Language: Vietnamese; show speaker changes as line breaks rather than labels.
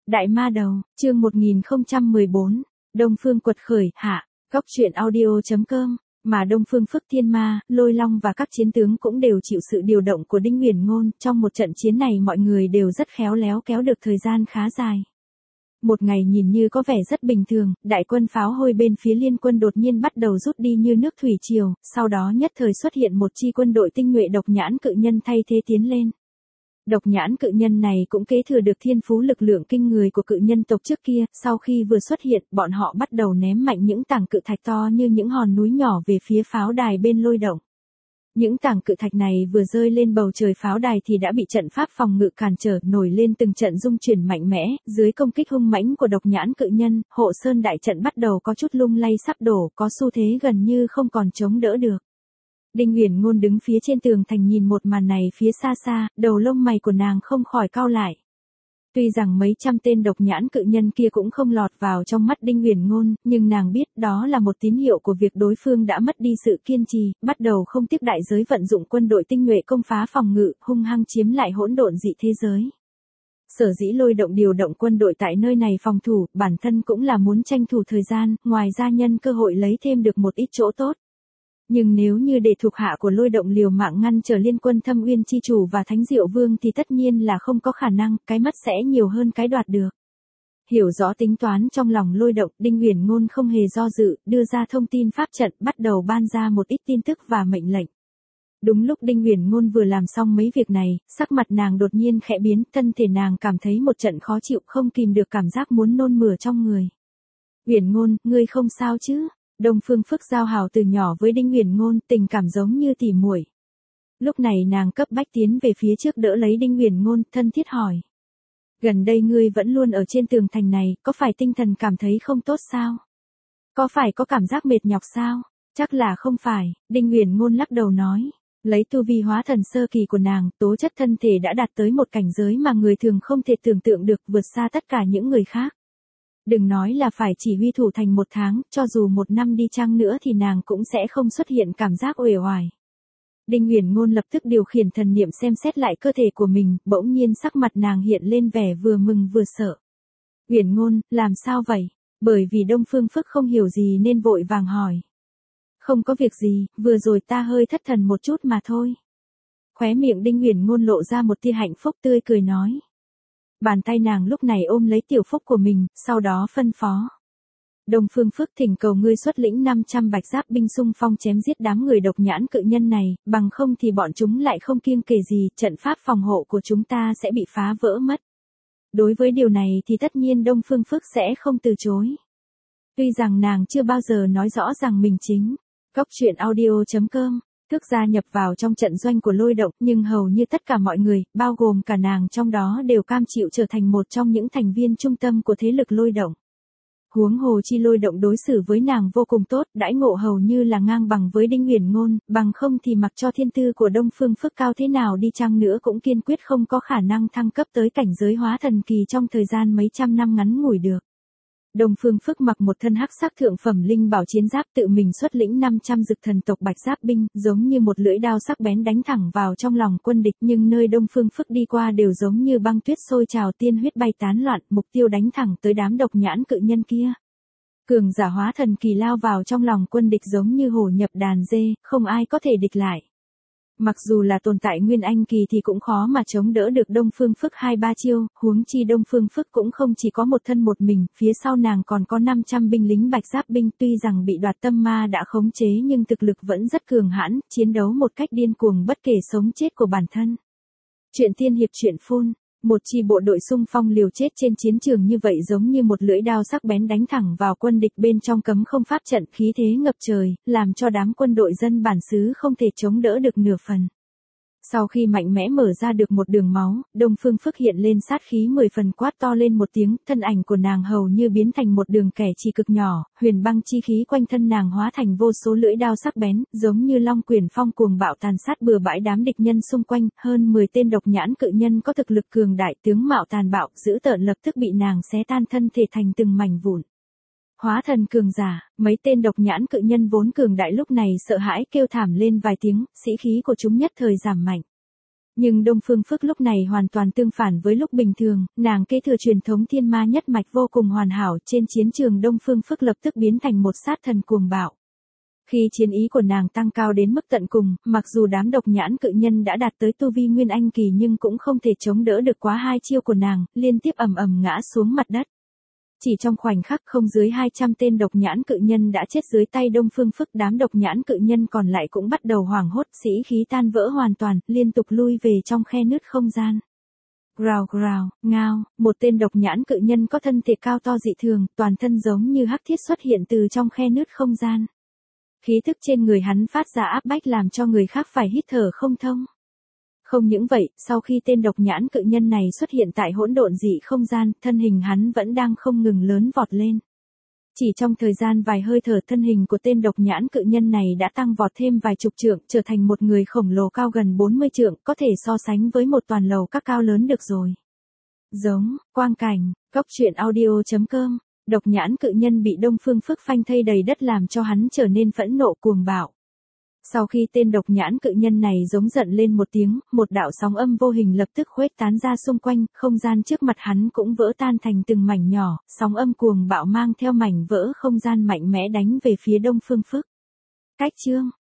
Đại ma đầu, chương 1014, Đông Phương quật khởi, hạ, góc truyện audio.com, mà Đông Phương Phức Thiên Ma, Lôi Long và các chiến tướng cũng đều chịu sự điều động của Đinh Uyển Ngôn, trong một trận chiến này mọi người đều rất khéo léo kéo được thời gian khá dài. Một ngày nhìn như có vẻ rất bình thường, đại quân pháo hôi bên phía liên quân đột nhiên bắt đầu rút đi như nước thủy triều, sau đó nhất thời xuất hiện một chi quân đội tinh nhuệ độc nhãn cự nhân thay thế tiến lên. Độc nhãn cự nhân này cũng kế thừa được thiên phú lực lượng kinh người của cự nhân tộc trước kia, sau khi vừa xuất hiện, bọn họ bắt đầu ném mạnh những tảng cự thạch to như những hòn núi nhỏ về phía pháo đài bên Lôi Động. Những tảng cự thạch này vừa rơi lên bầu trời pháo đài thì đã bị trận pháp phòng ngự cản trở, nổi lên từng trận rung chuyển mạnh mẽ, dưới công kích hung mãnh của độc nhãn cự nhân, hộ sơn đại trận bắt đầu có chút lung lay sắp đổ, có xu thế gần như không còn chống đỡ được. Đinh Uyển Ngôn đứng phía trên tường thành nhìn một màn này phía xa xa, đầu lông mày của nàng không khỏi cau lại. Tuy rằng mấy trăm tên độc nhãn cự nhân kia cũng không lọt vào trong mắt Đinh Uyển Ngôn, nhưng nàng biết đó là một tín hiệu của việc đối phương đã mất đi sự kiên trì, bắt đầu không tiếc đại giới vận dụng quân đội tinh nhuệ công phá phòng ngự, hung hăng chiếm lại hỗn độn dị thế giới. Sở dĩ Lôi Động điều động quân đội tại nơi này phòng thủ, bản thân cũng là muốn tranh thủ thời gian, ngoài ra nhân cơ hội lấy thêm được một ít chỗ tốt. Nhưng nếu như để thuộc hạ của Lôi Động liều mạng ngăn trở liên quân Thâm Uyên chi chủ và Thánh Diệu Vương thì tất nhiên là không có khả năng, cái mất sẽ nhiều hơn cái đoạt được. Hiểu rõ tính toán trong lòng Lôi Động, Đinh Uyển Ngôn không hề do dự, đưa ra thông tin pháp trận, bắt đầu ban ra một ít tin tức và mệnh lệnh. Đúng lúc Đinh Uyển Ngôn vừa làm xong mấy việc này, sắc mặt nàng đột nhiên khẽ biến, thân thể nàng cảm thấy một trận khó chịu, không kìm được cảm giác muốn nôn mửa trong người. Uyển Ngôn, ngươi không sao chứ? Đông Phương Phức giao hảo từ nhỏ với Đinh Uyển Ngôn, tình cảm giống như tỉ muội. Lúc này nàng cấp bách tiến về phía trước đỡ lấy Đinh Uyển Ngôn, thân thiết hỏi. Gần đây ngươi vẫn luôn ở trên tường thành này, có phải tinh thần cảm thấy không tốt sao? Có phải có cảm giác mệt nhọc sao? Chắc là không phải, Đinh Uyển Ngôn lắc đầu nói. Lấy tu vi hóa thần sơ kỳ của nàng, tố chất thân thể đã đạt tới một cảnh giới mà người thường không thể tưởng tượng được, vượt xa tất cả những người khác. Đừng nói là phải chỉ huy thủ thành 1 tháng, cho dù 1 năm đi chăng nữa thì nàng cũng sẽ không xuất hiện cảm giác uể oải. Đinh Uyển Ngôn lập tức điều khiển thần niệm xem xét lại cơ thể của mình, bỗng nhiên sắc mặt nàng hiện lên vẻ vừa mừng vừa sợ. Uyển Ngôn, làm sao vậy? Bởi vì Đông Phương Phức không hiểu gì nên vội vàng hỏi. Không có việc gì, vừa rồi ta hơi thất thần một chút mà thôi. Khóe miệng Đinh Uyển Ngôn lộ ra một tia hạnh phúc tươi cười nói. Bàn tay nàng lúc này ôm lấy tiểu phúc của mình, sau đó phân phó. Đông Phương Phức thỉnh cầu ngươi xuất lĩnh 500 bạch giáp binh xung phong chém giết đám người độc nhãn cự nhân này, bằng không thì bọn chúng lại không kiêng kể gì, trận pháp phòng hộ của chúng ta sẽ bị phá vỡ mất. Đối với điều này thì tất nhiên Đông Phương Phức sẽ không từ chối. Tuy rằng nàng chưa bao giờ nói rõ rằng mình chính, góc truyện audio.com. Thức gia nhập vào trong trận doanh của Lôi Động, nhưng hầu như tất cả mọi người, bao gồm cả nàng trong đó đều cam chịu trở thành một trong những thành viên trung tâm của thế lực Lôi Động. Huống hồ chi Lôi Động đối xử với nàng vô cùng tốt, đãi ngộ hầu như là ngang bằng với Đinh Uyển Ngôn, bằng không thì mặc cho thiên tư của Đông Phương Phức cao thế nào đi chăng nữa cũng kiên quyết không có khả năng thăng cấp tới cảnh giới hóa thần kỳ trong thời gian mấy trăm năm ngắn ngủi được. Đông Phương Phức mặc một thân hắc sắc thượng phẩm linh bảo chiến giáp, tự mình xuất lĩnh 500 dực thần tộc bạch giáp binh, giống như một lưỡi đao sắc bén đánh thẳng vào trong lòng quân địch, nhưng nơi Đông Phương Phức đi qua đều giống như băng tuyết sôi trào, tiên huyết bay tán loạn, mục tiêu đánh thẳng tới đám độc nhãn cự nhân kia. Cường giả hóa thần kỳ lao vào trong lòng quân địch giống như hổ nhập đàn dê, không ai có thể địch lại. Mặc dù là tồn tại nguyên anh kỳ thì cũng khó mà chống đỡ được Đông Phương Phức 2-3 chiêu, huống chi Đông Phương Phức cũng không chỉ có một thân một mình, phía sau nàng còn có 500 binh lính bạch giáp binh, tuy rằng bị đoạt tâm ma đã khống chế nhưng thực lực vẫn rất cường hãn, chiến đấu một cách điên cuồng bất kể sống chết của bản thân. Truyện tiên hiệp truyện phun. Một chi bộ đội xung phong liều chết trên chiến trường như vậy giống như một lưỡi đao sắc bén đánh thẳng vào quân địch bên trong cấm không pháp trận, khí thế ngập trời, làm cho đám quân đội dân bản xứ không thể chống đỡ được nửa phần. Sau khi mạnh mẽ mở ra được một đường máu, Đông Phương Phức hiện lên sát khí 10 phần, quát to lên một tiếng, thân ảnh của nàng hầu như biến thành một đường kẻ chỉ cực nhỏ, huyền băng chi khí quanh thân nàng hóa thành vô số lưỡi đao sắc bén, giống như long quyển phong cuồng bạo tàn sát bừa bãi đám địch nhân xung quanh, hơn 10 tên độc nhãn cự nhân có thực lực cường đại, tướng mạo tàn bạo, dữ tợn lập tức bị nàng xé tan thân thể thành từng mảnh vụn. Hóa thần cường giả, mấy tên độc nhãn cự nhân vốn cường đại lúc này sợ hãi kêu thảm lên vài tiếng, sĩ khí của chúng nhất thời giảm mạnh. Nhưng Đông Phương Phức lúc này hoàn toàn tương phản với lúc bình thường, nàng kế thừa truyền thống thiên ma nhất mạch vô cùng hoàn hảo, trên chiến trường Đông Phương Phức lập tức biến thành một sát thần cuồng bạo. Khi chiến ý của nàng tăng cao đến mức tận cùng, mặc dù đám độc nhãn cự nhân đã đạt tới tu vi Nguyên Anh kỳ nhưng cũng không thể chống đỡ được quá hai chiêu của nàng, liên tiếp ầm ầm ngã xuống mặt đất. Chỉ trong khoảnh khắc không dưới 200 tên độc nhãn cự nhân đã chết dưới tay Đông Phương Phức, đám độc nhãn cự nhân còn lại cũng bắt đầu hoảng hốt, sĩ khí tan vỡ hoàn toàn, liên tục lui về trong khe nứt không gian. Grào grào, ngao, một tên độc nhãn cự nhân có thân thể cao to dị thường, toàn thân giống như hắc thiết xuất hiện từ trong khe nứt không gian. Khí thức trên người hắn phát ra áp bách làm cho người khác phải hít thở không thông. Không những vậy, sau khi tên độc nhãn cự nhân này xuất hiện tại hỗn độn dị không gian, thân hình hắn vẫn đang không ngừng lớn vọt lên. Chỉ trong thời gian vài hơi thở, thân hình của tên độc nhãn cự nhân này đã tăng vọt thêm vài chục trượng, trở thành một người khổng lồ cao gần 40 trượng, có thể so sánh với một toàn lầu các cao lớn được rồi. Giống, quang cảnh, góc truyện audio.com. Độc nhãn cự nhân bị Đông Phương Phức phanh thây đầy đất làm cho hắn trở nên phẫn nộ cuồng bạo. Sau khi tên độc nhãn cự nhân này giống giận lên một tiếng, một đạo sóng âm vô hình lập tức khuếch tán ra xung quanh, không gian trước mặt hắn cũng vỡ tan thành từng mảnh nhỏ, sóng âm cuồng bạo mang theo mảnh vỡ không gian mạnh mẽ đánh về phía Đông Phương Phức. Cách chương